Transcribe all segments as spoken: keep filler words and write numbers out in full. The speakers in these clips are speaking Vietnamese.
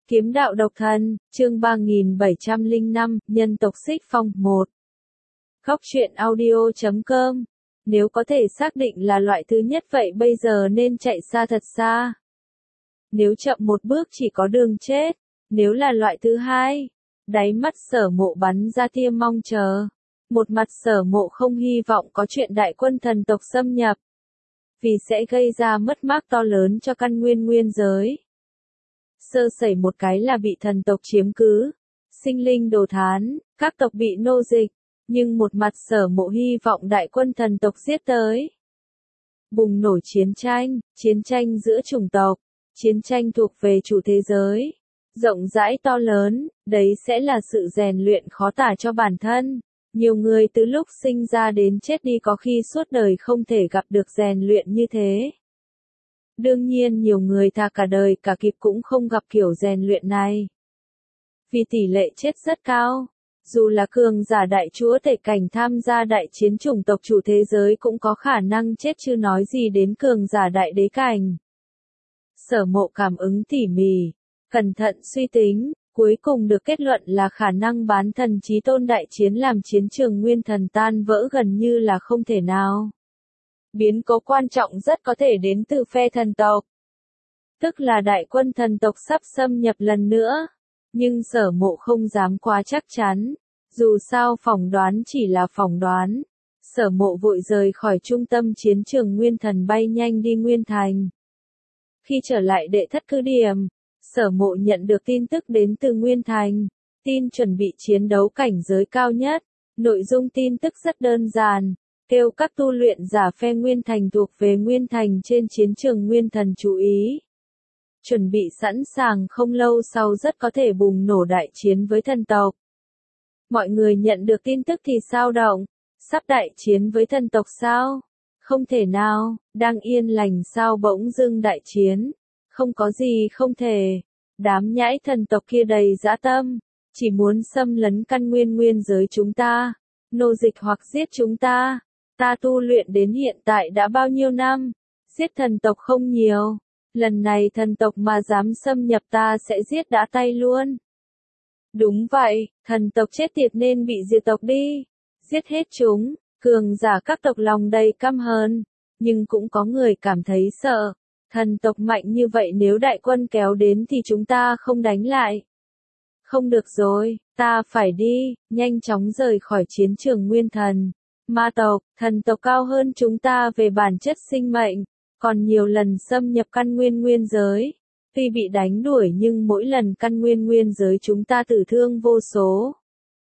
Kiếm đạo độc thân, chương ba nghìn bảy trăm lẻ năm, nhân tộc xích phong, một. Góc truyện audio chấm com. Nếu có thể xác định là loại thứ nhất vậy bây giờ nên chạy xa thật xa. Nếu chậm một bước chỉ có đường chết. Nếu là loại thứ hai, đáy mắt Sở Mộ bắn ra tia mong chờ. Một mặt Sở Mộ không hy vọng có chuyện đại quân thần tộc xâm nhập. Vì sẽ gây ra mất mát to lớn cho căn nguyên nguyên giới. Sơ sẩy một cái là bị thần tộc chiếm cứ, sinh linh đồ thán, các tộc bị nô dịch, nhưng một mặt Sở Mộ hy vọng đại quân thần tộc giết tới. Bùng nổ chiến tranh, chiến tranh giữa chủng tộc, chiến tranh thuộc về chủ thế giới, rộng rãi to lớn, đấy sẽ là sự rèn luyện khó tả cho bản thân. Nhiều người từ lúc sinh ra đến chết đi có khi suốt đời không thể gặp được rèn luyện như thế. Đương nhiên nhiều người thà cả đời cả kiếp cũng không gặp kiểu rèn luyện này. Vì tỷ lệ chết rất cao, dù là cường giả đại chúa tể cảnh tham gia đại chiến chủng tộc chủ thế giới cũng có khả năng chết chứ nói gì đến cường giả đại đế cảnh. Sở Mộ cảm ứng tỉ mỉ, cẩn thận suy tính, cuối cùng được kết luận là khả năng bán thần chí tôn đại chiến làm chiến trường nguyên thần tan vỡ gần như là không thể nào. Biến cố quan trọng rất có thể đến từ phe thần tộc. Tức là đại quân thần tộc sắp xâm nhập lần nữa. Nhưng Sở Mộ không dám quá chắc chắn. Dù sao phỏng đoán chỉ là phỏng đoán. Sở Mộ vội rời khỏi trung tâm chiến trường nguyên thần bay nhanh đi Nguyên Thành. Khi trở lại đệ thất cứ điểm, Sở Mộ nhận được tin tức đến từ Nguyên Thành. Tin chuẩn bị chiến đấu cảnh giới cao nhất. Nội dung tin tức rất đơn giản. Kêu các tu luyện giả phe Nguyên Thành thuộc về Nguyên Thành trên chiến trường Nguyên Thần chú ý. Chuẩn bị sẵn sàng không lâu sau rất có thể bùng nổ đại chiến với thần tộc. Mọi người nhận được tin tức thì sao động? Sắp đại chiến với thần tộc sao? Không thể nào, đang yên lành sao bỗng dưng đại chiến? Không có gì không thể. Đám nhãi thần tộc kia đầy dã tâm, chỉ muốn xâm lấn căn nguyên nguyên giới chúng ta, nô dịch hoặc giết chúng ta. Ta tu luyện đến hiện tại đã bao nhiêu năm, giết thần tộc không nhiều, lần này thần tộc mà dám xâm nhập ta sẽ giết đã tay luôn. Đúng vậy, thần tộc chết tiệt nên bị diệt tộc đi, giết hết chúng, cường giả các tộc lòng đầy căm hờn, nhưng cũng có người cảm thấy sợ, thần tộc mạnh như vậy nếu đại quân kéo đến thì chúng ta không đánh lại. Không được rồi, ta phải đi, nhanh chóng rời khỏi chiến trường nguyên thần. Ma tộc, thần tộc cao hơn chúng ta về bản chất sinh mệnh, còn nhiều lần xâm nhập căn nguyên nguyên giới. Tuy bị đánh đuổi nhưng mỗi lần căn nguyên nguyên giới chúng ta tử thương vô số.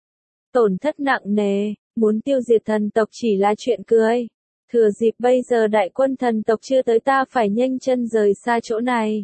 Tổn thất nặng nề, muốn tiêu diệt thần tộc chỉ là chuyện cười. Thừa dịp bây giờ đại quân thần tộc chưa tới ta phải nhanh chân rời xa chỗ này.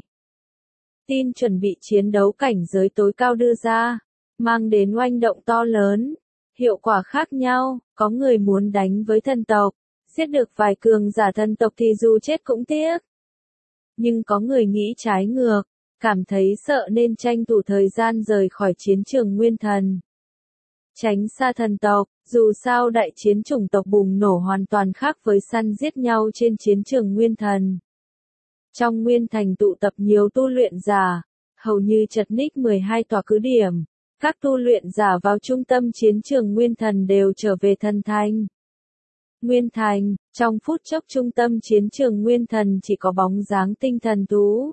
Tin chuẩn bị chiến đấu cảnh giới tối cao đưa ra, mang đến oanh động to lớn. Hiệu quả khác nhau, có người muốn đánh với thần tộc, giết được vài cường giả thần tộc thì dù chết cũng tiếc. Nhưng có người nghĩ trái ngược, cảm thấy sợ nên tranh thủ thời gian rời khỏi chiến trường nguyên thần. Tránh xa thần tộc, dù sao đại chiến chủng tộc bùng nổ hoàn toàn khác với săn giết nhau trên chiến trường nguyên thần. Trong nguyên thành tụ tập nhiều tu luyện giả, hầu như chật ních mười hai tòa cứ điểm. Các tu luyện giả vào trung tâm chiến trường Nguyên Thần đều trở về thần thành. Nguyên Thành, trong phút chốc trung tâm chiến trường Nguyên Thần chỉ có bóng dáng tinh thần thú.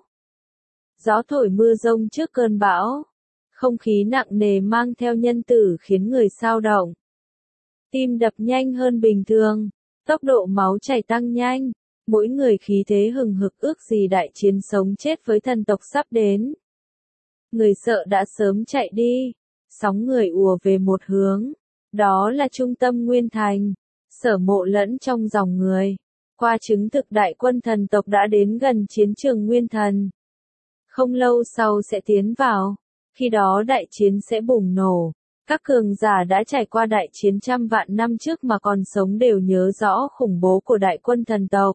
Gió thổi mưa rông trước cơn bão. Không khí nặng nề mang theo nhân tử khiến người xao động. Tim đập nhanh hơn bình thường. Tốc độ máu chảy tăng nhanh. Mỗi người khí thế hừng hực ước gì đại chiến sống chết với thần tộc sắp đến. Người sợ đã sớm chạy đi. Sóng người ùa về một hướng. Đó là trung tâm Nguyên Thành. Sở Mộ lẫn trong dòng người. Qua chứng thực đại quân thần tộc đã đến gần chiến trường Nguyên Thần. Không lâu sau sẽ tiến vào. Khi đó đại chiến sẽ bùng nổ. Các cường giả đã trải qua đại chiến trăm vạn năm trước mà còn sống đều nhớ rõ khủng bố của đại quân thần tộc.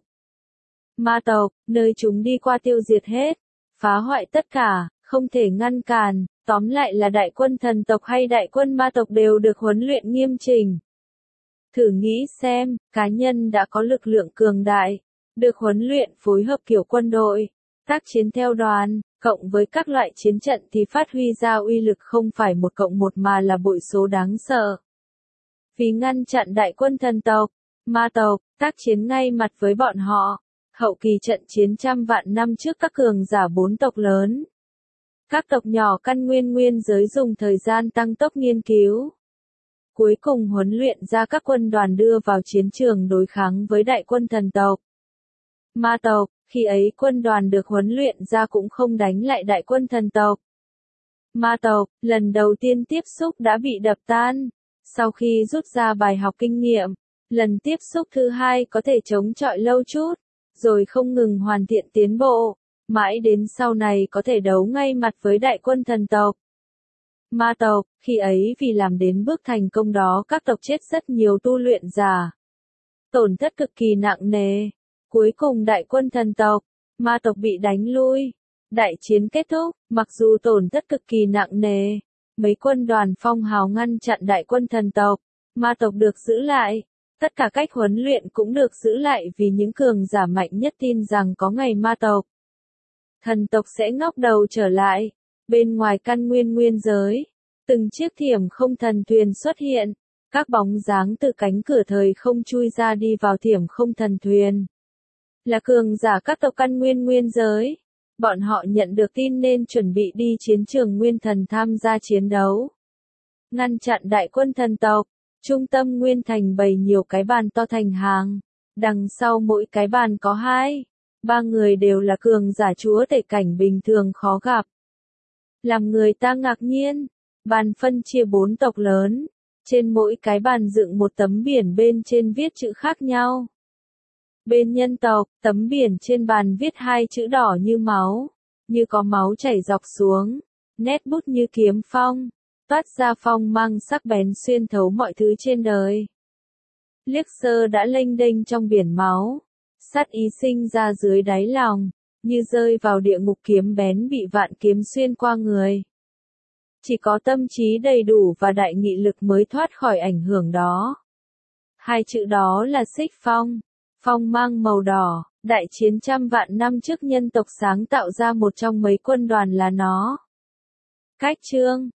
Ma tộc, nơi chúng đi qua tiêu diệt hết. Phá hoại tất cả, không thể ngăn cản. Tóm lại là đại quân thần tộc hay đại quân ma tộc đều được huấn luyện nghiêm chỉnh. Thử nghĩ xem, cá nhân đã có lực lượng cường đại, được huấn luyện phối hợp kiểu quân đội, tác chiến theo đoàn, Cộng với các loại chiến trận thì phát huy ra uy lực không phải một cộng một mà là bội số đáng sợ. Vì ngăn chặn đại quân thần tộc, ma tộc, tác chiến ngay mặt với bọn họ, hậu kỳ trận chiến trăm vạn năm trước các cường giả bốn tộc lớn. Các tộc nhỏ căn nguyên nguyên giới dùng thời gian tăng tốc nghiên cứu. Cuối cùng huấn luyện ra các quân đoàn đưa vào chiến trường đối kháng với đại quân thần tộc. Ma tộc, khi ấy quân đoàn được huấn luyện ra cũng không đánh lại đại quân thần tộc. Ma tộc, lần đầu tiên tiếp xúc đã bị đập tan. Sau khi rút ra bài học kinh nghiệm, lần tiếp xúc thứ hai có thể chống chọi lâu chút, rồi không ngừng hoàn thiện tiến bộ, mãi đến sau này có thể đấu ngay mặt với đại quân thần tộc. Ma tộc, khi ấy vì làm đến bước thành công đó các tộc chết rất nhiều tu luyện giả. Tổn thất cực kỳ nặng nề. Cuối cùng đại quân thần tộc, ma tộc bị đánh lui. Đại chiến kết thúc, mặc dù tổn thất cực kỳ nặng nề, mấy quân đoàn phong hào ngăn chặn đại quân thần tộc, ma tộc được giữ lại. Tất cả cách huấn luyện cũng được giữ lại vì những cường giả mạnh nhất tin rằng có ngày ma tộc, thần tộc sẽ ngóc đầu trở lại. Bên ngoài căn nguyên nguyên giới, từng chiếc thiểm không thần thuyền xuất hiện, các bóng dáng từ cánh cửa thời không chui ra đi vào thiểm không thần thuyền. Là cường giả các tộc căn nguyên nguyên giới. Bọn họ nhận được tin nên chuẩn bị đi chiến trường nguyên thần tham gia chiến đấu. Ngăn chặn đại quân thần tộc, trung tâm nguyên thành bày nhiều cái bàn to thành hàng. Đằng sau mỗi cái bàn có hai, ba người đều là cường giả chúa tể cảnh bình thường khó gặp. Làm người ta ngạc nhiên, bàn phân chia bốn tộc lớn, trên mỗi cái bàn dựng một tấm biển bên trên viết chữ khác nhau. Bên nhân tộc, tấm biển trên bàn viết hai chữ đỏ như máu, như có máu chảy dọc xuống, nét bút như kiếm phong, toát ra phong mang sắc bén xuyên thấu mọi thứ trên đời. Liếc sơ đã lênh đênh trong biển máu, sát ý sinh ra dưới đáy lòng, như rơi vào địa ngục kiếm bén bị vạn kiếm xuyên qua người. Chỉ có tâm trí đầy đủ và đại nghị lực mới thoát khỏi ảnh hưởng đó. Hai chữ đó là xích phong, phong mang màu đỏ, đại chiến trăm vạn năm trước nhân tộc sáng tạo ra một trong mấy quân đoàn là nó. Cách chương